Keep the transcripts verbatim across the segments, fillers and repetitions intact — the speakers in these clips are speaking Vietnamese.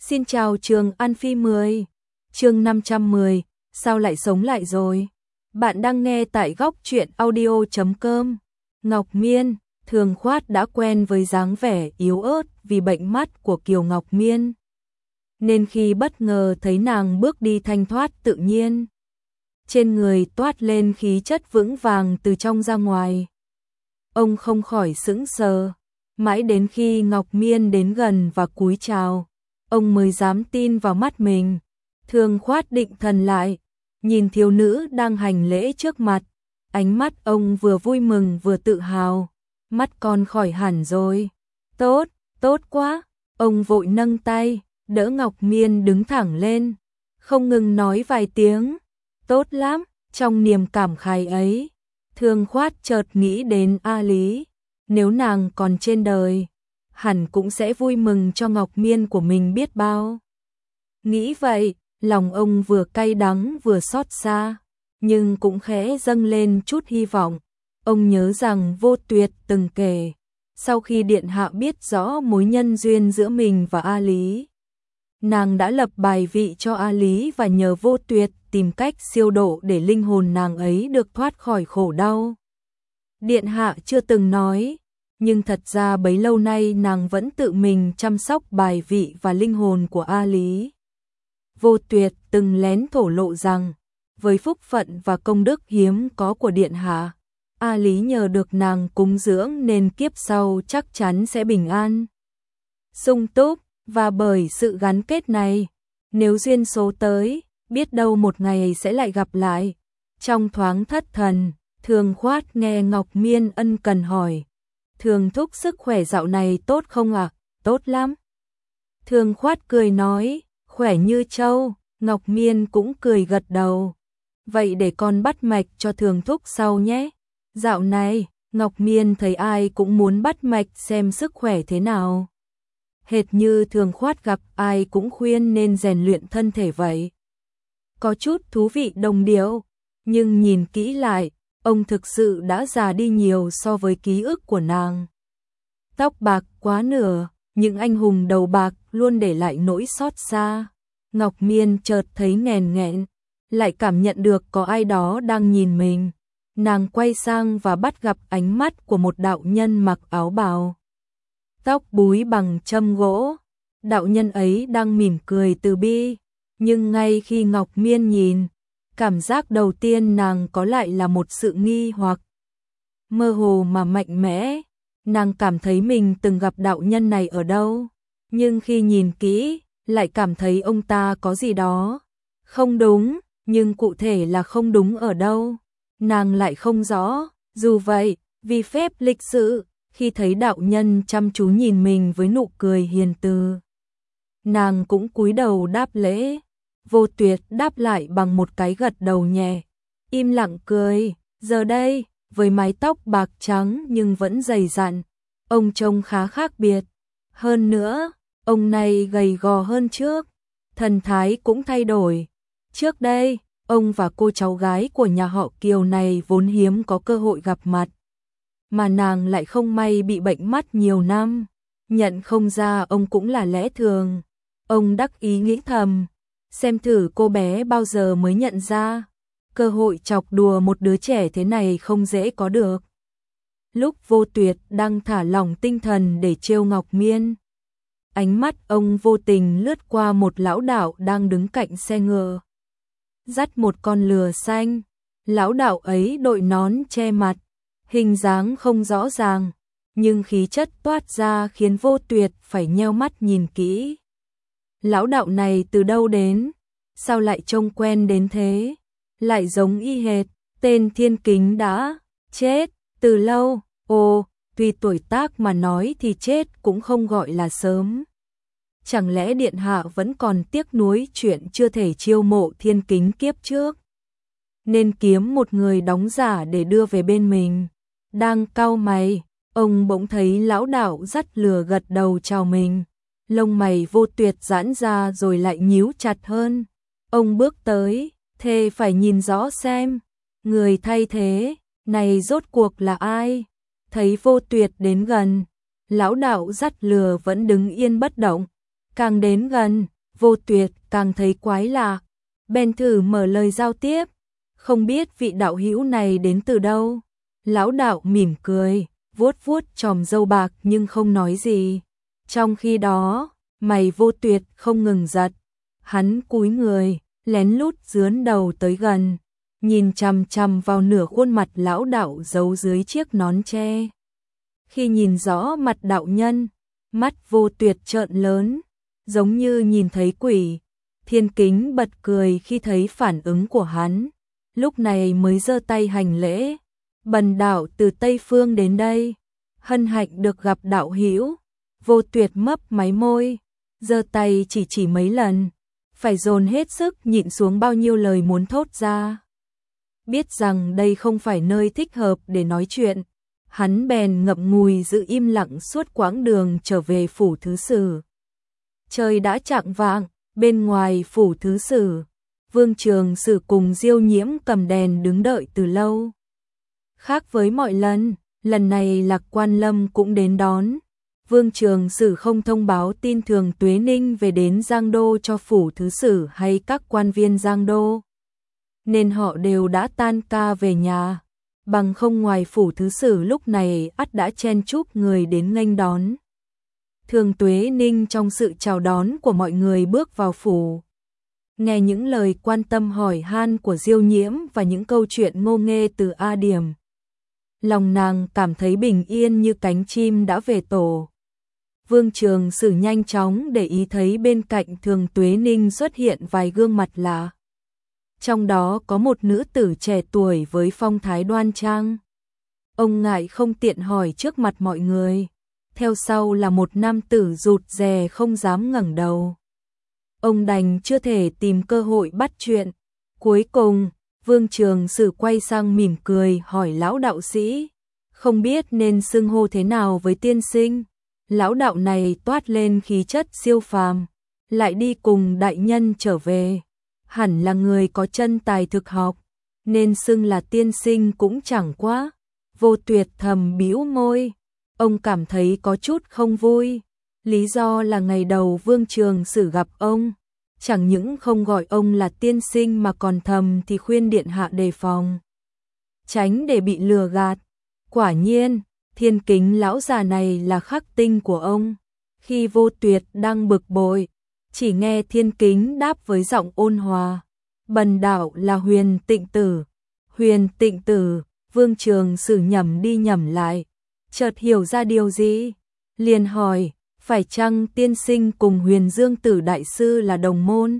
Xin chào Trường An Phi mười. Chương năm trăm mười, sao lại sống lại rồi? Bạn đang nghe tại góc truyện audio chấm com. Ngọc Miên, Thường Khoát đã quen với dáng vẻ yếu ớt vì bệnh mắt của Kiều Ngọc Miên. Nên khi bất ngờ thấy nàng bước đi thanh thoát tự nhiên, trên người toát lên khí chất vững vàng từ trong ra ngoài. Ông không khỏi sững sờ, mãi đến khi Ngọc Miên đến gần và cúi chào, ông mới dám tin vào mắt mình. Thường Khoát định thần lại, nhìn thiếu nữ đang hành lễ trước mặt, ánh mắt ông vừa vui mừng vừa tự hào. Mắt con khỏi hẳn rồi. Tốt, tốt quá. Ông vội nâng tay, đỡ Ngọc Miên đứng thẳng lên, không ngừng nói vài tiếng. Tốt lắm. Trong niềm cảm khái ấy, Thường Khoát chợt nghĩ đến A Lý. Nếu nàng còn trên đời, hẳn cũng sẽ vui mừng cho Ngọc Miên của mình biết bao. Nghĩ vậy, lòng ông vừa cay đắng vừa xót xa, nhưng cũng khẽ dâng lên chút hy vọng. Ông nhớ rằng Vô Tuyệt từng kể, sau khi điện hạ biết rõ mối nhân duyên giữa mình và A Lý, nàng đã lập bài vị cho A Lý và nhờ Vô Tuyệt tìm cách siêu độ để linh hồn nàng ấy được thoát khỏi khổ đau. Điện hạ chưa từng nói, nhưng thật ra bấy lâu nay nàng vẫn tự mình chăm sóc bài vị và linh hồn của A Lý. Vô Tuyệt từng lén thổ lộ rằng, với phúc phận và công đức hiếm có của điện hạ, A Lý nhờ được nàng cúng dưỡng nên kiếp sau chắc chắn sẽ bình an, sung túc, và bởi sự gắn kết này, nếu duyên số tới, biết đâu một ngày sẽ lại gặp lại. Trong thoáng thất thần, Thường Khoát nghe Ngọc Miên ân cần hỏi, Thường thúc sức khỏe dạo này tốt không ạ? À? Tốt lắm. Thường Khoát cười nói, khỏe như trâu. Ngọc Miên cũng cười gật đầu. Vậy để con bắt mạch cho Thường thúc sau nhé. Dạo này, Ngọc Miên thấy ai cũng muốn bắt mạch xem sức khỏe thế nào. Hệt như Thường Khoát gặp ai cũng khuyên nên rèn luyện thân thể vậy. Có chút thú vị đồng điệu, nhưng nhìn kỹ lại, ông thực sự đã già đi nhiều so với ký ức của nàng. Tóc bạc quá nửa, những anh hùng đầu bạc luôn để lại nỗi xót xa. Ngọc Miên chợt thấy nghèn nghẹn, lại cảm nhận được có ai đó đang nhìn mình. Nàng quay sang và bắt gặp ánh mắt của một đạo nhân mặc áo bào, tóc búi bằng châm gỗ. Đạo nhân ấy đang mỉm cười từ bi, nhưng ngay khi Ngọc Miên nhìn, cảm giác đầu tiên nàng có lại là một sự nghi hoặc mơ hồ mà mạnh mẽ. Nàng cảm thấy mình từng gặp đạo nhân này ở đâu, nhưng khi nhìn kỹ, lại cảm thấy ông ta có gì đó không đúng, nhưng cụ thể là không đúng ở đâu, nàng lại không rõ. Dù vậy, vì phép lịch sự, khi thấy đạo nhân chăm chú nhìn mình với nụ cười hiền từ, nàng cũng cúi đầu đáp lễ. Vô Tuyệt đáp lại bằng một cái gật đầu nhẹ, im lặng cười. Giờ đây, với mái tóc bạc trắng nhưng vẫn dày dặn, ông trông khá khác biệt. Hơn nữa, ông này gầy gò hơn trước, thần thái cũng thay đổi. Trước đây, ông và cô cháu gái của nhà họ Kiều này vốn hiếm có cơ hội gặp mặt, mà nàng lại không may bị bệnh mắt nhiều năm, nhận không ra ông cũng là lẽ thường. Ông đắc ý nghĩ thầm, xem thử cô bé bao giờ mới nhận ra, cơ hội chọc đùa một đứa trẻ thế này không dễ có được. Lúc Vô Tuyệt đang thả lỏng tinh thần để trêu Ngọc Miên, ánh mắt ông vô tình lướt qua một lão đạo đang đứng cạnh xe ngựa, dắt một con lừa xanh. Lão đạo ấy đội nón che mặt, hình dáng không rõ ràng, nhưng khí chất toát ra khiến Vô Tuyệt phải nheo mắt nhìn kỹ. Lão đạo này từ đâu đến? Sao lại trông quen đến thế? Lại giống y hệt tên Thiên Kính đã chết từ lâu. Ồ, tuy tuổi tác mà nói thì chết cũng không gọi là sớm. Chẳng lẽ điện hạ vẫn còn tiếc nuối chuyện chưa thể chiêu mộ Thiên Kính kiếp trước, nên kiếm một người đóng giả để đưa về bên mình? Đang cau mày, ông bỗng thấy lão đạo dắt lừa gật đầu chào mình. Lông mày Vô Tuyệt giãn ra rồi lại nhíu chặt hơn. Ông bước tới, thề phải nhìn rõ xem, người thay thế này rốt cuộc là ai. Thấy Vô Tuyệt đến gần, lão đạo dắt lừa vẫn đứng yên bất động, Càng đến gần, Vô Tuyệt càng thấy quái lạ, bèn thử mở lời giao tiếp, không biết vị đạo hữu này đến từ đâu. Lão đạo mỉm cười, vuốt vuốt chòm râu bạc nhưng không nói gì. Trong khi đó, mày Vô Tuyệt không ngừng giật, hắn cúi người, lén lút dướn đầu tới gần, nhìn chằm chằm vào nửa khuôn mặt lão đạo giấu dưới chiếc nón tre. Khi nhìn rõ mặt đạo nhân, mắt Vô Tuyệt trợn lớn, giống như nhìn thấy quỷ. Thiên Kính bật cười khi thấy phản ứng của hắn, lúc này mới giơ tay hành lễ. Bần đạo từ Tây Phương đến đây, hân hạnh được gặp đạo hữu. Vô Tuyệt mấp máy môi, giơ tay chỉ chỉ mấy lần, phải dồn hết sức nhịn xuống bao nhiêu lời muốn thốt ra. Biết rằng đây không phải nơi thích hợp để nói chuyện, hắn bèn ngậm ngùi giữ im lặng suốt quãng đường trở về phủ thứ sử. Trời đã chạng vạng, bên ngoài phủ thứ sử, Vương Trường Sử cùng Diêu Nhiễm cầm đèn đứng đợi từ lâu. Khác với mọi lần, lần này Lạc Quan Lâm cũng đến đón. Vương Trường Sử không thông báo tin Thường Tuế Ninh về đến Giang Đô cho phủ thứ sử hay các quan viên Giang Đô, nên họ đều đã tan ca về nhà. Bằng không ngoài phủ thứ sử lúc này ắt đã chen chúc người đến nghênh đón. Thường Tuế Ninh trong sự chào đón của mọi người bước vào phủ, nghe những lời quan tâm hỏi han của Diêu Nhiễm và những câu chuyện ngô nghê từ A Điểm, lòng nàng cảm thấy bình yên như cánh chim đã về tổ. Vương Trường Sử nhanh chóng để ý thấy bên cạnh Thường Tuế Ninh xuất hiện vài gương mặt lạ. Trong đó có một nữ tử trẻ tuổi với phong thái đoan trang. Ông ngại không tiện hỏi trước mặt mọi người. Theo sau là một nam tử rụt rè không dám ngẩng đầu. Ông đành chưa thể tìm cơ hội bắt chuyện. Cuối cùng, Vương Trường Sử quay sang mỉm cười hỏi lão đạo sĩ, không biết nên xưng hô thế nào với tiên sinh. Lão đạo này toát lên khí chất siêu phàm, lại đi cùng đại nhân trở về, hẳn là người có chân tài thực học, nên xưng là tiên sinh cũng chẳng quá. Vô Tuyệt thầm bĩu môi, ông cảm thấy có chút không vui. Lý do là ngày đầu Vương Trường Sử gặp ông, chẳng những không gọi ông là tiên sinh mà còn thầm thì khuyên điện hạ đề phòng, tránh để bị lừa gạt. Quả nhiên, Thiên Kính lão già này là khắc tinh của ông. Khi Vô Tuyệt đang bực bội, chỉ nghe Thiên Kính đáp với giọng ôn hòa, bần đạo là Huyền Tịnh Tử. Huyền Tịnh Tử. Vương Trường Sử nhẩm đi nhẩm lại, chợt hiểu ra điều gì, liền hỏi, phải chăng tiên sinh cùng Huyền Dương Tử đại sư là đồng môn?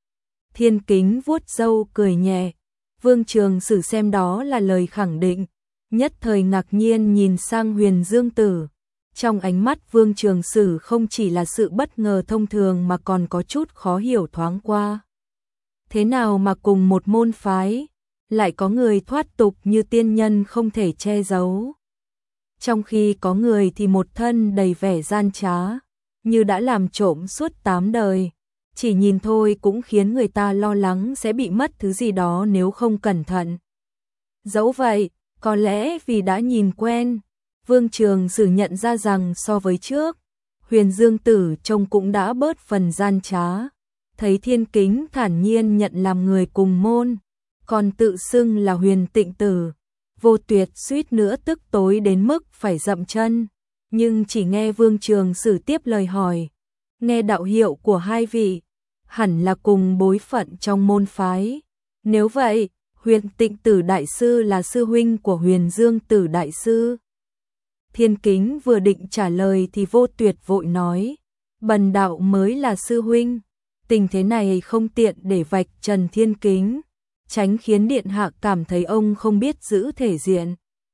Thiên Kính vuốt râu cười nhẹ. Vương Trường Sử xem đó là lời khẳng định, nhất thời ngạc nhiên nhìn sang Huyền Dương Tử. Trong ánh mắt Vương Trường Sử không chỉ là sự bất ngờ thông thường mà còn có chút khó hiểu thoáng qua. Thế nào mà cùng một môn phái, lại có người thoát tục như tiên nhân không thể che giấu, trong khi có người thì một thân đầy vẻ gian trá, như đã làm trộm suốt tám đời. Chỉ nhìn thôi cũng khiến người ta lo lắng sẽ bị mất thứ gì đó nếu không cẩn thận. Dẫu vậy, có lẽ vì đã nhìn quen, Vương Trường Sử nhận ra rằng so với trước, Huyền Dương Tử trông cũng đã bớt phần gian trá. Thấy Thiên Kính thản nhiên nhận làm người cùng môn, còn tự xưng là Huyền Tịnh Tử, Vô Tuyệt suýt nữa tức tối đến mức phải dậm chân. Nhưng chỉ nghe Vương Trường Sử tiếp lời hỏi, nghe đạo hiệu của hai vị, hẳn là cùng bối phận trong môn phái. Nếu vậy, Huyền Tịnh Tử đại sư là sư huynh của Huyền Dương Tử đại sư. Thiên Kính vừa định trả lời thì Vô Tuyệt vội nói, bần đạo mới là sư huynh. Tình thế này không tiện để vạch trần Thiên Kính, tránh khiến điện hạ cảm thấy ông không biết giữ thể diện.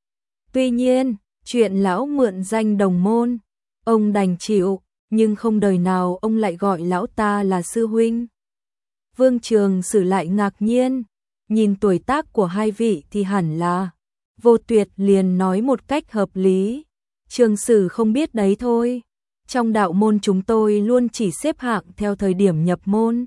Tuy nhiên, chuyện lão mượn danh đồng môn, ông đành chịu, nhưng không đời nào ông lại gọi lão ta là sư huynh. Vương Trường Sử lại ngạc nhiên, nhìn tuổi tác của hai vị thì hẳn là. Vô Tuyệt liền nói một cách hợp lý, Trường Sử không biết đấy thôi, trong đạo môn chúng tôi luôn chỉ xếp hạng theo thời điểm nhập môn.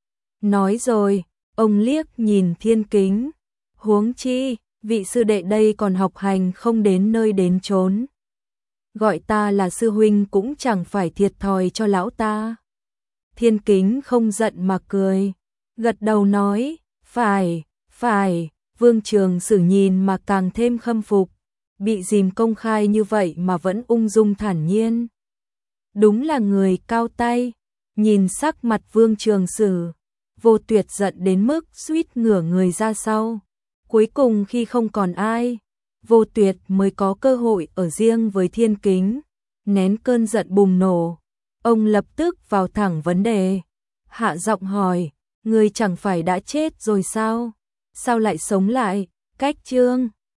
Nói rồi, ông liếc nhìn Thiên Kính, huống chi, vị sư đệ đây còn học hành không đến nơi đến chốn. Gọi ta là sư huynh cũng chẳng phải thiệt thòi cho lão ta. Thiên Kính không giận mà cười, gật đầu nói, phải, phải, Vương Trường Sử nhìn mà càng thêm khâm phục, bị dìm công khai như vậy mà vẫn ung dung thản nhiên. Đúng là người cao tay, nhìn sắc mặt Vương Trường Sử, Vô Tuyệt giận đến mức suýt ngửa người ra sau. Cuối cùng khi không còn ai, Vô Tuyệt mới có cơ hội ở riêng với Thiên Kính, nén cơn giận bùng nổ. Ông lập tức vào thẳng vấn đề, hạ giọng hỏi, người chẳng phải đã chết rồi sao? Sao lại sống lại? Cách Chương